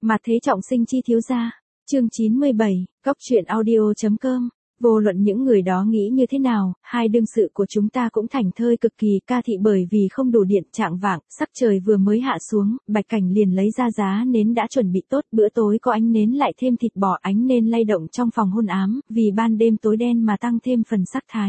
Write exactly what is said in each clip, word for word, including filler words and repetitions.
Mặt thế trọng sinh chi thiếu gia, chương chín mươi bảy, góc truyện audio.com. Vô luận những người đó nghĩ như thế nào, hai đương sự của chúng ta cũng thảnh thơi cực kỳ. Ca thị bởi vì không đủ điện, trạng vạng, sắc trời vừa mới hạ xuống, Bạch Cảnh liền lấy ra giá nến đã chuẩn bị tốt. Bữa tối có ánh nến lại thêm thịt bò, ánh nến lay động trong phòng hôn ám, vì ban đêm tối đen mà tăng thêm phần sắc thái.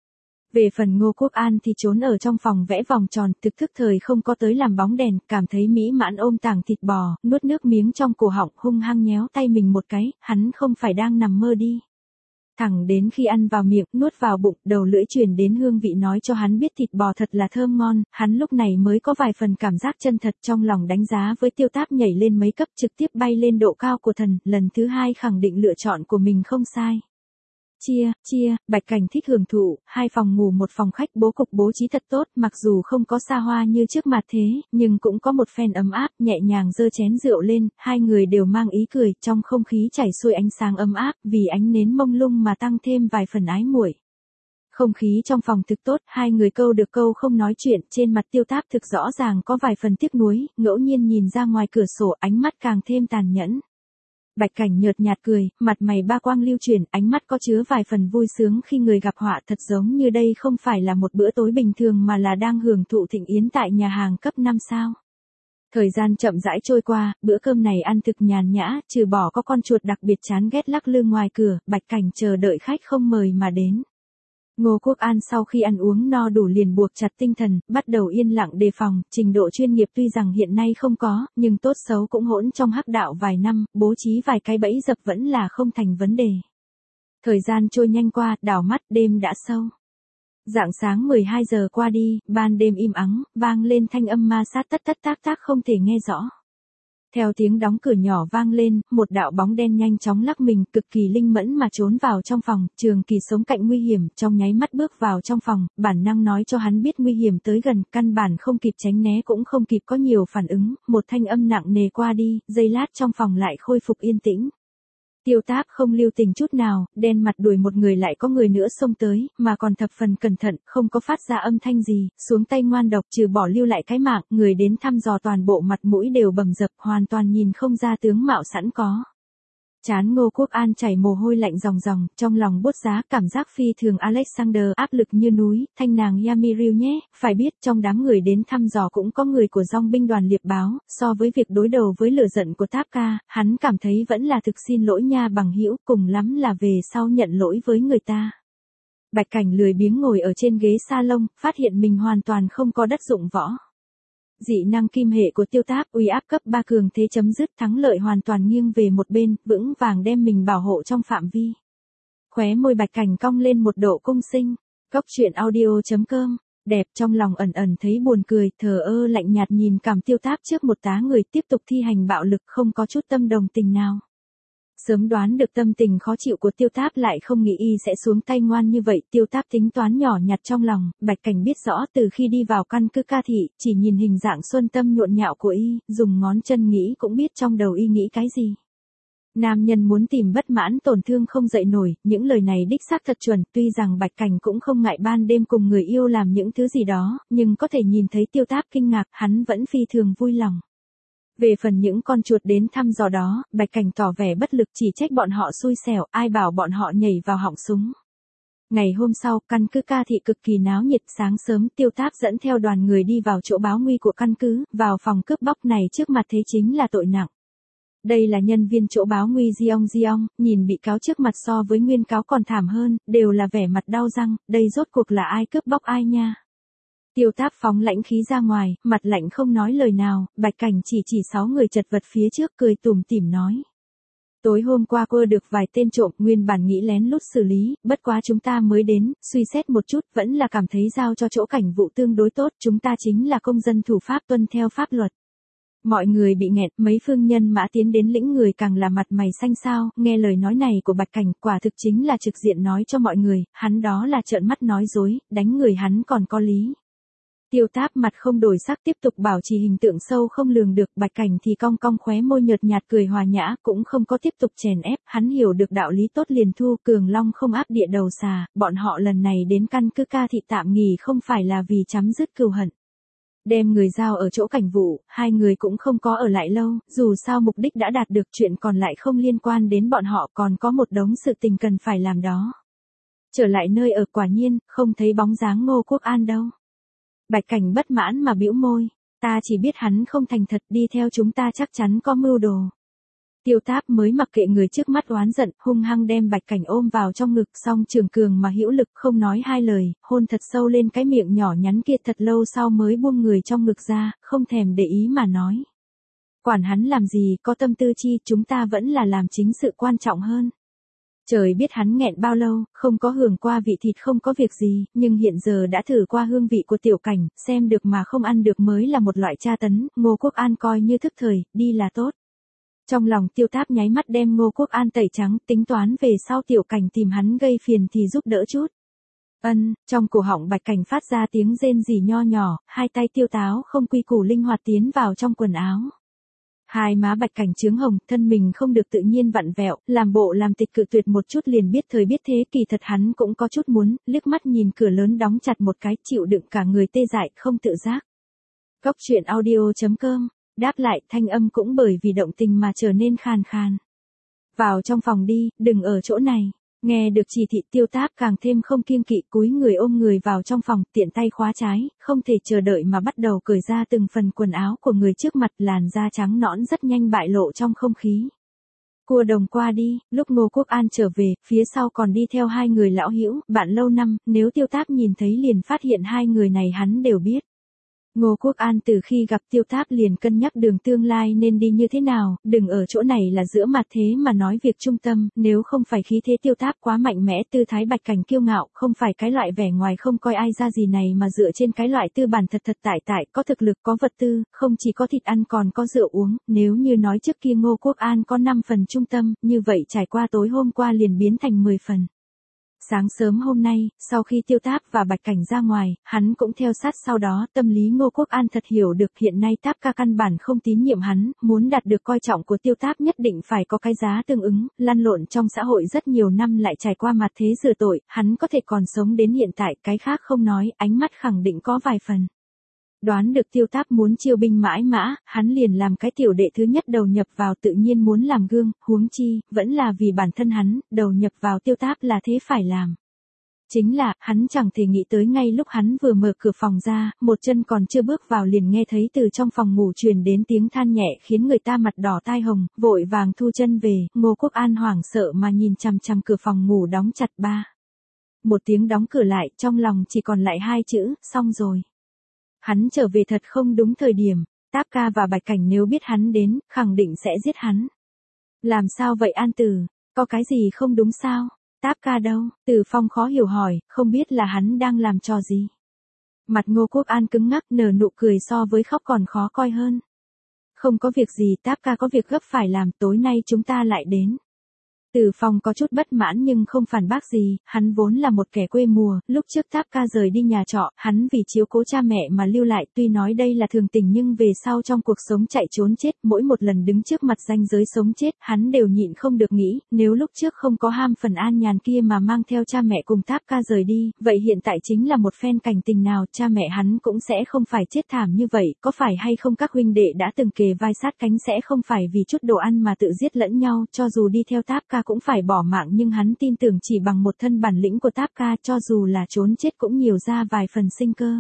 Về phần Ngô Quốc An thì trốn ở trong phòng vẽ vòng tròn, thực thức thời không có tới làm bóng đèn, cảm thấy mỹ mãn ôm tảng thịt bò, nuốt nước miếng trong cổ họng, hung hăng nhéo tay mình một cái, hắn không phải đang nằm mơ đi. Thẳng đến khi ăn vào miệng, nuốt vào bụng, đầu lưỡi truyền đến hương vị nói cho hắn biết thịt bò thật là thơm ngon, hắn lúc này mới có vài phần cảm giác chân thật, trong lòng đánh giá với Tiêu Táp nhảy lên mấy cấp, trực tiếp bay lên độ cao của thần, lần thứ hai khẳng định lựa chọn của mình không sai. Chia, chia, Bạch Cảnh thích hưởng thụ, hai phòng ngủ một phòng khách, bố cục bố trí thật tốt, mặc dù không có xa hoa như trước mặt thế, nhưng cũng có một phen ấm áp, nhẹ nhàng giơ chén rượu lên, hai người đều mang ý cười, trong không khí chảy xuôi ánh sáng ấm áp, vì ánh nến mông lung mà tăng thêm vài phần ái muội. Không khí trong phòng thực tốt, hai người câu được câu không nói chuyện, trên mặt Tiêu Táp thực rõ ràng có vài phần tiếc nuối, ngẫu nhiên nhìn ra ngoài cửa sổ, ánh mắt càng thêm tàn nhẫn. Bạch Cảnh nhợt nhạt cười, mặt mày ba quang lưu chuyển, ánh mắt có chứa vài phần vui sướng khi người gặp họa, thật giống như đây không phải là một bữa tối bình thường mà là đang hưởng thụ thịnh yến tại nhà hàng cấp năm sao. Thời gian chậm rãi trôi qua, bữa cơm này ăn thực nhàn nhã, trừ bỏ có con chuột đặc biệt chán ghét lắc lư ngoài cửa, Bạch Cảnh chờ đợi khách không mời mà đến. Ngô Quốc An sau khi ăn uống no đủ liền buộc chặt tinh thần, bắt đầu yên lặng đề phòng, trình độ chuyên nghiệp tuy rằng hiện nay không có, nhưng tốt xấu cũng hỗn trong hắc đạo vài năm, bố trí vài cái bẫy dập vẫn là không thành vấn đề. Thời gian trôi nhanh qua, đảo mắt đêm đã sâu. Rạng sáng mười hai giờ qua đi, ban đêm im ắng, vang lên thanh âm ma sát tất tất tác tác không thể nghe rõ. Theo tiếng đóng cửa nhỏ vang lên, một đạo bóng đen nhanh chóng lắc mình, cực kỳ linh mẫn mà trốn vào trong phòng, Trường Kỳ sống cạnh nguy hiểm, trong nháy mắt bước vào trong phòng, bản năng nói cho hắn biết nguy hiểm tới gần, căn bản không kịp tránh né cũng không kịp có nhiều phản ứng, một thanh âm nặng nề qua đi, giây lát trong phòng lại khôi phục yên tĩnh. Tiêu Táp không lưu tình chút nào, đen mặt đuổi một người lại có người nữa xông tới, mà còn thập phần cẩn thận, không có phát ra âm thanh gì, xuống tay ngoan độc trừ bỏ lưu lại cái mạng, người đến thăm dò toàn bộ mặt mũi đều bầm dập, hoàn toàn nhìn không ra tướng mạo sẵn có. Chán Ngô Quốc An chảy mồ hôi lạnh ròng ròng, trong lòng bốt giá, cảm giác phi thường Alexander áp lực như núi, thanh nàng Yamiriu nhé, phải biết trong đám người đến thăm dò cũng có người của dòng binh đoàn liệp báo, so với việc đối đầu với lửa giận của Táp ca, hắn cảm thấy vẫn là thực xin lỗi nha bằng hữu, cùng lắm là về sau nhận lỗi với người ta. Bạch Cảnh lười biếng ngồi ở trên ghế salon, phát hiện mình hoàn toàn không có đất dụng võ. Dị năng kim hệ của Tiêu Táp uy áp cấp ba cường thế chấm dứt, thắng lợi hoàn toàn nghiêng về một bên, vững vàng đem mình bảo hộ trong phạm vi. Khóe môi Bạch Cảnh cong lên một độ cung sinh. Góc truyện audio.com. Đẹp, trong lòng ẩn ẩn thấy buồn cười, thờ ơ lạnh nhạt nhìn cảm Tiêu Táp trước một tá người tiếp tục thi hành bạo lực, không có chút tâm đồng tình nào. Sớm đoán được tâm tình khó chịu của Tiêu Táp, lại không nghĩ y sẽ xuống tay ngoan như vậy, Tiêu Táp tính toán nhỏ nhặt trong lòng, Bạch Cảnh biết rõ từ khi đi vào căn cứ Ca thị, chỉ nhìn hình dạng xuân tâm nhộn nhạo của y, dùng ngón chân nghĩ cũng biết trong đầu y nghĩ cái gì. Nam nhân muốn tìm bất mãn tổn thương không dậy nổi, những lời này đích xác thật chuẩn, tuy rằng Bạch Cảnh cũng không ngại ban đêm cùng người yêu làm những thứ gì đó, nhưng có thể nhìn thấy Tiêu Táp kinh ngạc, hắn vẫn phi thường vui lòng. Về phần những con chuột đến thăm dò đó, Bạch Cảnh tỏ vẻ bất lực, chỉ trách bọn họ xui xẻo, ai bảo bọn họ nhảy vào họng súng. Ngày hôm sau, căn cứ Ca thị cực kỳ náo nhiệt, sáng sớm Tiêu Táp dẫn theo đoàn người đi vào chỗ báo nguy của căn cứ, vào phòng cướp bóc này trước mặt thế chính là tội nặng. Đây là nhân viên chỗ báo nguy Giong Giong, nhìn bị cáo trước mặt so với nguyên cáo còn thảm hơn, đều là vẻ mặt đau răng, đây rốt cuộc là ai cướp bóc ai nha. Tiêu Táp phóng lãnh khí ra ngoài, mặt lạnh không nói lời nào, Bạch Cảnh chỉ chỉ sáu người chật vật phía trước cười tủm tỉm nói. Tối hôm qua cô được vài tên trộm, nguyên bản nghĩ lén lút xử lý, bất quá chúng ta mới đến, suy xét một chút, vẫn là cảm thấy giao cho chỗ cảnh vụ tương đối tốt, chúng ta chính là công dân thủ pháp tuân theo pháp luật. Mọi người bị nghẹt, mấy phương nhân mã tiến đến lĩnh người càng là mặt mày xanh xao, nghe lời nói này của Bạch Cảnh, quả thực chính là trực diện nói cho mọi người, hắn đó là trợn mắt nói dối, đánh người hắn còn có lý. Tiêu Táp mặt không đổi sắc tiếp tục bảo trì hình tượng sâu không lường được, Bạch Cảnh thì cong cong khóe môi nhợt nhạt cười hòa nhã, cũng không có tiếp tục chèn ép, hắn hiểu được đạo lý tốt liền thu, cường long không áp địa đầu xà, bọn họ lần này đến căn cứ Ca thị tạm nghỉ không phải là vì chấm dứt cừu hận. Đem người giao ở chỗ cảnh vụ, hai người cũng không có ở lại lâu, dù sao mục đích đã đạt được, chuyện còn lại không liên quan đến bọn họ, còn có một đống sự tình cần phải làm đó. Trở lại nơi ở, quả nhiên, không thấy bóng dáng Ngô Quốc An đâu. Bạch Cảnh bất mãn mà bĩu môi, ta chỉ biết hắn không thành thật, đi theo chúng ta chắc chắn có mưu đồ. Tiêu Táp mới mặc kệ người trước mắt oán giận, hung hăng đem Bạch Cảnh ôm vào trong ngực, song trường cường mà hữu lực, không nói hai lời, hôn thật sâu lên cái miệng nhỏ nhắn kia, thật lâu sau mới buông người trong ngực ra, không thèm để ý mà nói. Quản hắn làm gì, có tâm tư chi, chúng ta vẫn là làm chính sự quan trọng hơn. Trời biết hắn nghẹn bao lâu, không có hưởng qua vị thịt không có việc gì, nhưng hiện giờ đã thử qua hương vị của Tiểu Cảnh, xem được mà không ăn được mới là một loại tra tấn, Ngô Quốc An coi như thức thời, đi là tốt. Trong lòng Tiêu Táp nháy mắt đem Ngô Quốc An tẩy trắng, tính toán về sau Tiểu Cảnh tìm hắn gây phiền thì giúp đỡ chút. Ân, trong cổ họng Bạch Cảnh phát ra tiếng rên rỉ nho nhỏ, hai tay Tiêu Táo không quy củ linh hoạt tiến vào trong quần áo. Hai má Bạch Cảnh chướng hồng, thân mình không được tự nhiên vặn vẹo, làm bộ làm tịch cự tuyệt một chút liền biết thời biết thế, kỳ thật hắn cũng có chút muốn, liếc mắt nhìn cửa lớn đóng chặt một cái, chịu đựng cả người tê dại, không tự giác. Góc truyện audio chấm com, đáp lại, thanh âm cũng bởi vì động tình mà trở nên khàn khàn. Vào trong phòng đi, đừng ở chỗ này. Nghe được chỉ thị, Tiêu Táp càng thêm không kiêng kỵ, cúi người ôm người vào trong phòng, tiện tay khóa trái, không thể chờ đợi mà bắt đầu cởi ra từng phần quần áo của người trước mặt, làn da trắng nõn rất nhanh bại lộ trong không khí. Cua đồng qua đi, lúc Ngô Quốc An trở về, phía sau còn đi theo hai người lão hữu, bạn lâu năm, nếu Tiêu Táp nhìn thấy liền phát hiện hai người này hắn đều biết. Ngô Quốc An từ khi gặp Tiêu Táp liền cân nhắc đường tương lai nên đi như thế nào, đừng ở chỗ này là giữa mặt thế mà nói việc trung tâm, nếu không phải khí thế Tiêu Táp quá mạnh mẽ, tư thái Bạch Cảnh kiêu ngạo, không phải cái loại vẻ ngoài không coi ai ra gì này mà dựa trên cái loại tư bản thật thật tại tại, có thực lực có vật tư, không chỉ có thịt ăn còn có rượu uống, nếu như nói trước kia Ngô Quốc An có năm phần trung tâm, như vậy trải qua tối hôm qua liền biến thành mười phần. Sáng sớm hôm nay, sau khi Tiêu Táp và Bạch Cảnh ra ngoài, hắn cũng theo sát sau đó, tâm lý Ngô Quốc An thật hiểu được hiện nay Táp ca căn bản không tín nhiệm hắn, muốn đạt được coi trọng của Tiêu Táp nhất định phải có cái giá tương ứng, lăn lộn trong xã hội rất nhiều năm lại trải qua mặt thế rửa tội, hắn có thể còn sống đến hiện tại, cái khác không nói, ánh mắt khẳng định có vài phần. Đoán được Tiêu Táp muốn chiêu binh mãi mã, hắn liền làm cái tiểu đệ thứ nhất đầu nhập vào, tự nhiên muốn làm gương, huống chi, vẫn là vì bản thân hắn, đầu nhập vào Tiêu Táp là thế phải làm. Chính là, hắn chẳng thể nghĩ tới ngay lúc hắn vừa mở cửa phòng ra, một chân còn chưa bước vào liền nghe thấy từ trong phòng ngủ truyền đến tiếng than nhẹ khiến người ta mặt đỏ tai hồng, vội vàng thu chân về, Ngô Quốc An hoảng sợ mà nhìn chằm chằm cửa phòng ngủ đóng chặt ba. Một tiếng đóng cửa lại, trong lòng chỉ còn lại hai chữ, xong rồi. Hắn trở về thật không đúng thời điểm, Táp ca và Bạch Cảnh nếu biết hắn đến, khẳng định sẽ giết hắn. Làm sao vậy An Tử, có cái gì không đúng sao? Táp ca đâu? Từ Phong khó hiểu hỏi, không biết là hắn đang làm trò gì. Mặt Ngô Quốc An cứng ngắc, nở nụ cười so với khóc còn khó coi hơn. Không có việc gì, Táp ca có việc gấp phải làm, tối nay chúng ta lại đến. Từ Phong có chút bất mãn nhưng không phản bác gì, hắn vốn là một kẻ quê mùa, lúc trước Táp ca rời đi nhà trọ, hắn vì chiếu cố cha mẹ mà lưu lại, tuy nói đây là thường tình nhưng về sau trong cuộc sống chạy trốn chết, mỗi một lần đứng trước mặt ranh giới sống chết, hắn đều nhịn không được nghĩ, nếu lúc trước không có ham phần an nhàn kia mà mang theo cha mẹ cùng Táp ca rời đi, vậy hiện tại chính là một phen cảnh tình nào, cha mẹ hắn cũng sẽ không phải chết thảm như vậy, có phải hay không các huynh đệ đã từng kề vai sát cánh sẽ không phải vì chút đồ ăn mà tự giết lẫn nhau, cho dù đi theo Táp ca cũng phải bỏ mạng nhưng hắn tin tưởng chỉ bằng một thân bản lĩnh của Táp ca cho dù là trốn chết cũng nhiều ra vài phần sinh cơ.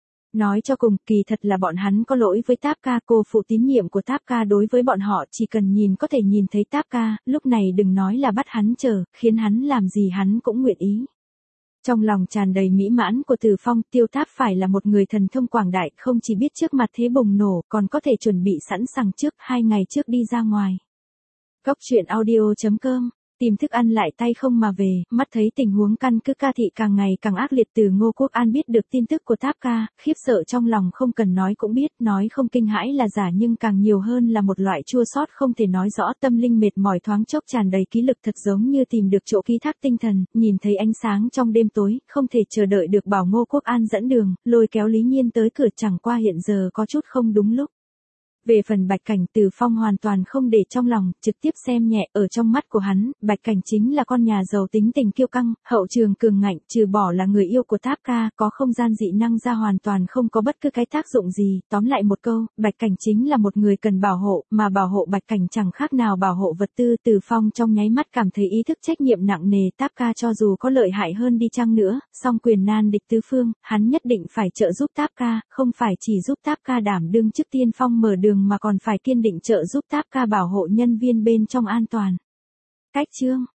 Nói cho cùng, kỳ thật là bọn hắn có lỗi với Táp ca, cô phụ tín nhiệm của Táp ca đối với bọn họ, chỉ cần nhìn có thể nhìn thấy Táp ca, lúc này đừng nói là bắt hắn chờ, khiến hắn làm gì hắn cũng nguyện ý. Trong lòng tràn đầy mỹ mãn của Từ Phong, Tiêu Táp phải là một người thần thông quảng đại, không chỉ biết trước mặt thế bùng nổ, còn có thể chuẩn bị sẵn sàng trước, hai ngày trước đi ra ngoài. Góc truyện audio chấm com, tìm thức ăn lại tay không mà về, mắt thấy tình huống căn cứ ca thị càng ngày càng ác liệt. Từ Ngô Quốc An biết được tin tức của Táp ca, khiếp sợ trong lòng không cần nói cũng biết, nói không kinh hãi là giả nhưng càng nhiều hơn là một loại chua xót không thể nói rõ, tâm linh mệt mỏi thoáng chốc tràn đầy ký lực, thật giống như tìm được chỗ ký thác tinh thần, nhìn thấy ánh sáng trong đêm tối, không thể chờ đợi được bảo Ngô Quốc An dẫn đường, lôi kéo Lý Nhiên tới cửa, chẳng qua hiện giờ có chút không đúng lúc. Về phần Bạch Cảnh, Từ Phong hoàn toàn không để trong lòng, trực tiếp xem nhẹ, ở trong mắt của hắn, Bạch Cảnh chính là con nhà giàu tính tình kiêu căng, hậu trường cường ngạnh, trừ bỏ là người yêu của Tháp Ca, có không gian dị năng ra hoàn toàn không có bất cứ cái tác dụng gì, tóm lại một câu, Bạch Cảnh chính là một người cần bảo hộ, mà bảo hộ Bạch Cảnh chẳng khác nào bảo hộ vật tư. Từ Phong trong nháy mắt cảm thấy ý thức trách nhiệm nặng nề, Tháp Ca cho dù có lợi hại hơn đi chăng nữa, song quyền nan địch tứ phương, hắn nhất định phải trợ giúp Tháp Ca, không phải chỉ giúp Tháp Ca đảm đương chức tiên phong mở đường mà còn phải kiên định trợ giúp Tháp Ca bảo hộ nhân viên bên trong an toàn. Cách chương